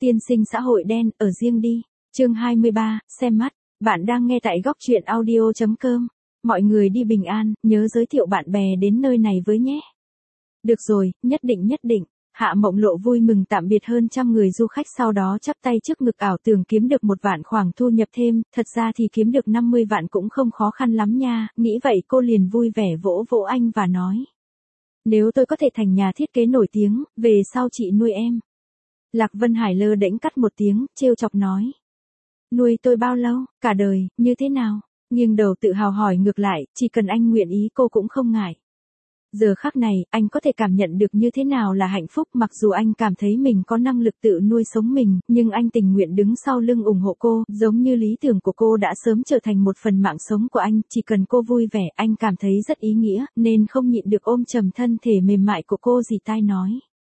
Tiên sinh xã hội đen, ở riêng đi. Chương 23, xem mắt. Bạn đang nghe tại góc truyện audio.com. Mọi người đi bình an, nhớ giới thiệu bạn bè đến nơi này với nhé. Được rồi, nhất định. Hạ Mộng Lộ vui mừng tạm biệt hơn trăm người du khách, sau đó chắp tay trước ngực ảo tưởng kiếm được 1 vạn khoản thu nhập thêm, thật ra thì kiếm được 50 vạn cũng không khó khăn lắm nha, nghĩ vậy cô liền vui vẻ vỗ vỗ anh và nói. Nếu tôi có thể thành nhà thiết kế nổi tiếng, về sau chị nuôi em. Lạc Vân Hải lơ đễnh cắt một tiếng, trêu chọc nói. Nuôi tôi bao lâu, cả đời, như thế nào? Nghiêng đầu tự hào hỏi ngược lại, chỉ cần anh nguyện ý cô cũng không ngại. Giờ khắc này, anh có thể cảm nhận được như thế nào là hạnh phúc, mặc dù anh cảm thấy mình có năng lực tự nuôi sống mình, nhưng anh tình nguyện đứng sau lưng ủng hộ cô, giống như lý tưởng của cô đã sớm trở thành một phần mạng sống của anh, chỉ cần cô vui vẻ, anh cảm thấy rất ý nghĩa, nên không nhịn được ôm chầm thân thể mềm mại của cô dì tai nói.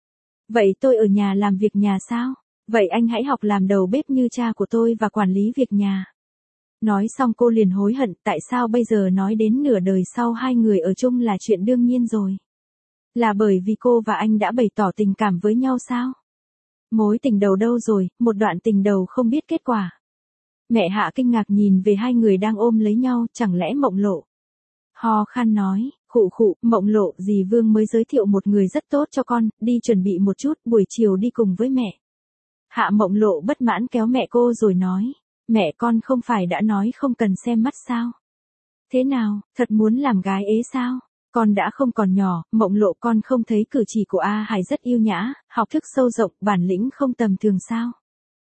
Vậy tôi ở nhà làm việc nhà sao? Vậy anh hãy học làm đầu bếp như cha của tôi và quản lý việc nhà. Nói xong cô liền hối hận, tại sao bây giờ nói đến nửa đời sau hai người ở chung là chuyện đương nhiên rồi. Là bởi vì cô và anh đã bày tỏ tình cảm với nhau sao? Mối tình đầu đâu rồi, một đoạn tình đầu không biết kết quả. Mẹ Hạ kinh ngạc nhìn về hai người đang ôm lấy nhau, chẳng lẽ Mộng Lộ? Ho khan nói, khụ, Mộng Lộ, dì Vương mới giới thiệu một người rất tốt cho con, đi chuẩn bị một chút, buổi chiều đi cùng với mẹ. Hạ Mộng Lộ bất mãn kéo mẹ cô rồi nói. Mẹ con không phải đã nói không cần xem mắt sao? Thế nào, thật muốn làm gái ế sao? Con đã không còn nhỏ, Mộng Lộ, con không thấy cử chỉ của A Hải rất yêu nhã, học thức sâu rộng, bản lĩnh không tầm thường sao?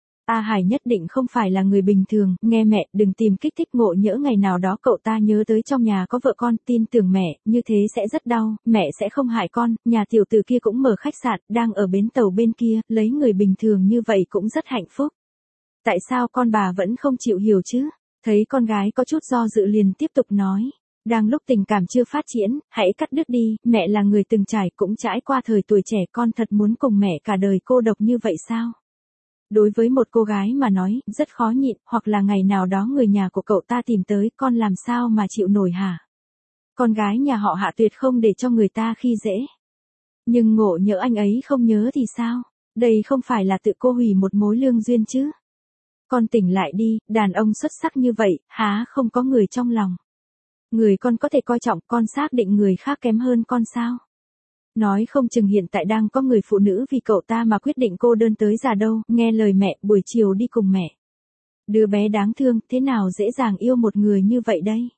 A Hải nhất định không phải là người bình thường, nghe mẹ, đừng tìm kích thích, ngộ nhỡ ngày nào đó cậu ta nhớ tới trong nhà có vợ con, tin tưởng mẹ, như thế sẽ rất đau, mẹ sẽ không hại con, nhà tiểu tử kia cũng mở khách sạn, đang ở bến tàu bên kia, lấy người bình thường như vậy cũng rất hạnh phúc. Tại sao con bà vẫn không chịu hiểu chứ? Thấy con gái có chút do dự liền tiếp tục nói. Đang lúc tình cảm chưa phát triển, hãy cắt đứt đi, mẹ là người từng trải cũng trải qua thời tuổi trẻ, con thật muốn cùng mẹ cả đời cô độc như vậy sao? Đối với một cô gái mà nói, rất khó nhịn, hoặc là ngày nào đó người nhà của cậu ta tìm tới, con làm sao mà chịu nổi hả? Con gái nhà họ Hạ tuyệt không để cho người ta khi dễ. Nhưng ngộ nhỡ anh ấy không nhớ thì sao? Đây không phải là tự cô hủy một mối lương duyên chứ? Con tỉnh lại đi, đàn ông xuất sắc như vậy, há không có người trong lòng. Người con có thể coi trọng, con xác định người khác kém hơn con sao? Nói không chừng hiện tại đang có người phụ nữ vì cậu ta mà quyết định cô đơn tới già đâu, nghe lời mẹ, buổi chiều đi cùng mẹ. Đứa bé đáng thương, thế nào dễ dàng yêu một người như vậy đây?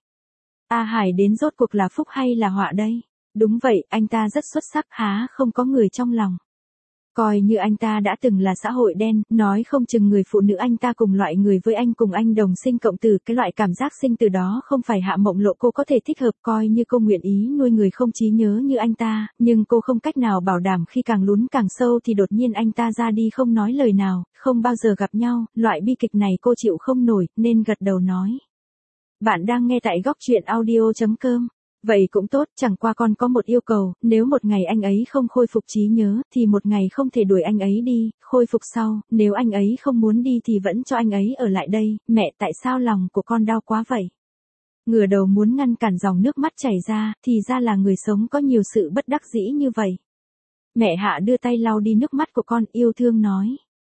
A Hải đến rốt cuộc là phúc hay là họa đây? Đúng vậy, anh ta rất xuất sắc, há không có người trong lòng. Coi như anh ta đã từng là xã hội đen, nói không chừng người phụ nữ anh ta cùng loại người với anh, cùng anh đồng sinh cộng tử, cái loại cảm giác sinh từ đó không phải Hạ Mộng Lộ cô có thể thích hợp, coi như cô nguyện ý nuôi người không trí nhớ như anh ta, nhưng cô không cách nào bảo đảm khi càng lún càng sâu thì đột nhiên anh ta ra đi không nói lời nào, không bao giờ gặp nhau, loại bi kịch này cô chịu không nổi, nên gật đầu nói. Bạn đang nghe tại góc truyện audio.com. Vậy cũng tốt, chẳng qua con có một yêu cầu, nếu một ngày anh ấy không khôi phục trí nhớ, thì một ngày không thể đuổi anh ấy đi, khôi phục sau, nếu anh ấy không muốn đi thì vẫn cho anh ấy ở lại đây, mẹ tại sao lòng của con đau quá vậy? Ngửa đầu muốn ngăn cản dòng nước mắt chảy ra, thì ra là người sống có nhiều sự bất đắc dĩ như vậy. Mẹ Hạ đưa tay lau đi nước mắt của con, yêu thương nói.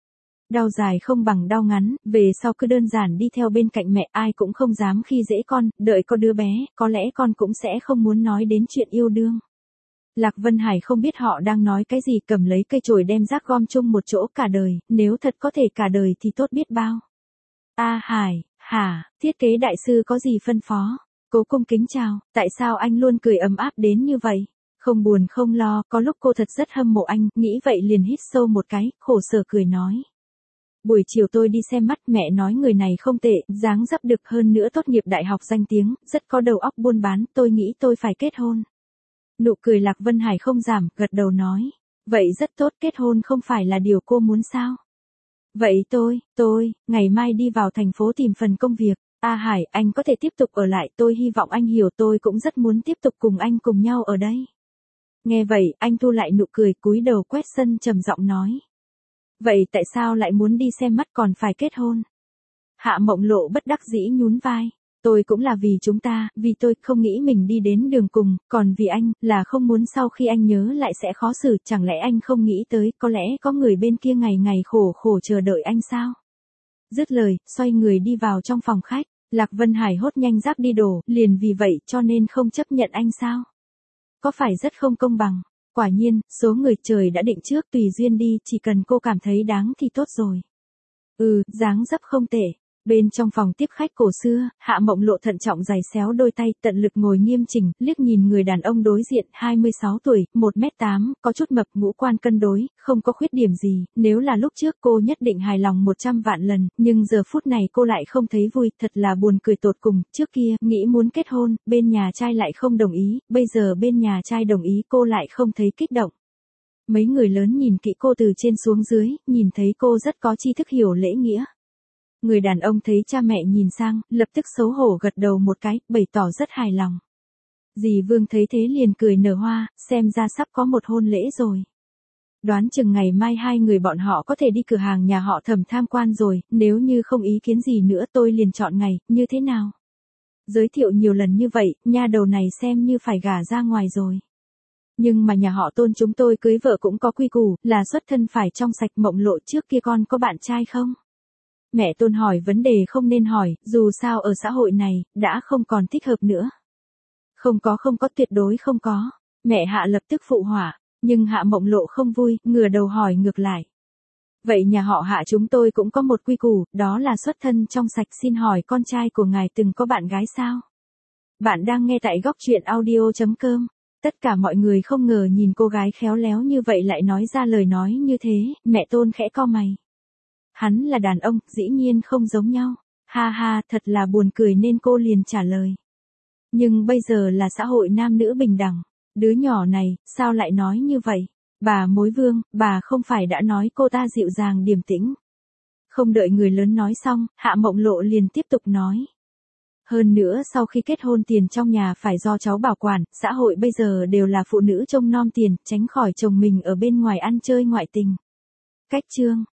Đau dài không bằng đau ngắn, về sau cứ đơn giản đi theo bên cạnh mẹ, ai cũng không dám khi dễ con, đợi có đứa bé, có lẽ con cũng sẽ không muốn nói đến chuyện yêu đương. Lạc Vân Hải không biết họ đang nói cái gì, cầm lấy cây chổi đem rác gom chung một chỗ cả đời, nếu thật có thể cả đời thì tốt biết bao. A Hải, hả, thiết kế đại sư có gì phân phó? Cố cung kính chào, tại sao anh luôn cười ấm áp đến như vậy? Không buồn không lo, có lúc cô thật rất hâm mộ anh, nghĩ vậy liền hít sâu một cái, khổ sở cười nói. Buổi chiều tôi đi xem mắt, mẹ nói người này không tệ, dáng dấp được, hơn nữa tốt nghiệp đại học danh tiếng, rất có đầu óc buôn bán, tôi nghĩ tôi phải kết hôn. Nụ cười Lạc Vân Hải không giảm, gật đầu nói. Vậy rất tốt, kết hôn không phải là điều cô muốn sao? Vậy tôi, ngày mai đi vào thành phố tìm phần công việc. A Hải, anh có thể tiếp tục ở lại, tôi hy vọng anh hiểu, tôi cũng rất muốn tiếp tục cùng anh cùng nhau ở đây. Nghe vậy, anh thu lại nụ cười, cúi đầu quét sân trầm giọng nói. Vậy tại sao lại muốn đi xem mắt còn phải kết hôn? Hạ Mộng Lộ bất đắc dĩ nhún vai. Tôi cũng là vì chúng ta, vì tôi không nghĩ mình đi đến đường cùng, còn vì anh, là không muốn sau khi anh nhớ lại sẽ khó xử, chẳng lẽ anh không nghĩ tới, có lẽ có người bên kia ngày ngày khổ khổ chờ đợi anh sao? Dứt lời, xoay người đi vào trong phòng khách, Lạc Vân Hải hốt nhanh rác đi đổ, liền vì vậy cho nên không chấp nhận anh sao? Có phải rất không công bằng? Quả nhiên, số người trời đã định trước tùy duyên đi, chỉ cần cô cảm thấy đáng thì tốt rồi. Dáng dấp không tệ. Bên trong phòng tiếp khách cổ xưa, Hạ Mộng Lộ thận trọng giày xéo đôi tay, tận lực ngồi nghiêm chỉnh, liếc nhìn người đàn ông đối diện, 26 tuổi, 1m8, có chút mập, ngũ quan cân đối, không có khuyết điểm gì, nếu là lúc trước cô nhất định hài lòng 100 vạn lần, nhưng giờ phút này cô lại không thấy vui, thật là buồn cười tột cùng, trước kia, nghĩ muốn kết hôn, bên nhà trai lại không đồng ý, bây giờ bên nhà trai đồng ý cô lại không thấy kích động. Mấy người lớn nhìn kỹ cô từ trên xuống dưới, nhìn thấy cô rất có tri thức hiểu lễ nghĩa. Người đàn ông thấy cha mẹ nhìn sang, lập tức xấu hổ gật đầu một cái, bày tỏ rất hài lòng. Dì Vương thấy thế liền cười nở hoa, xem ra sắp có một hôn lễ rồi. Đoán chừng ngày mai hai người bọn họ có thể đi cửa hàng nhà họ Thẩm tham quan rồi, nếu như không ý kiến gì nữa tôi liền chọn ngày, như thế nào? Giới thiệu nhiều lần như vậy, nha đầu này xem như phải gả ra ngoài rồi. Nhưng mà nhà họ Tôn chúng tôi cưới vợ cũng có quy củ, là xuất thân phải trong sạch. Mộng Lộ trước kia con có bạn trai không? Mẹ Tôn hỏi vấn đề không nên hỏi, dù sao ở xã hội này, đã không còn thích hợp nữa. Không có tuyệt đối không có. Mẹ Hạ lập tức phụ họa, nhưng Hạ Mộng Lộ không vui, ngửa đầu hỏi ngược lại. Vậy nhà họ Hạ chúng tôi cũng có một quy củ, đó là xuất thân trong sạch. Xin hỏi con trai của ngài từng có bạn gái sao? Bạn đang nghe tại góc truyện audio.com. Tất cả mọi người không ngờ nhìn cô gái khéo léo như vậy lại nói ra lời nói như thế, mẹ Tôn khẽ cau mày. Hắn là đàn ông, dĩ nhiên không giống nhau. Ha ha, thật là buồn cười nên cô liền trả lời. Nhưng bây giờ là xã hội nam nữ bình đẳng. Đứa nhỏ này, sao lại nói như vậy? Bà Mối Vương, bà không phải đã nói cô ta dịu dàng điềm tĩnh. Không đợi người lớn nói xong, Hạ Mộng Lộ liền tiếp tục nói. Hơn nữa sau khi kết hôn tiền trong nhà phải do cháu bảo quản, xã hội bây giờ đều là phụ nữ trông nom tiền, tránh khỏi chồng mình ở bên ngoài ăn chơi ngoại tình. Cách chương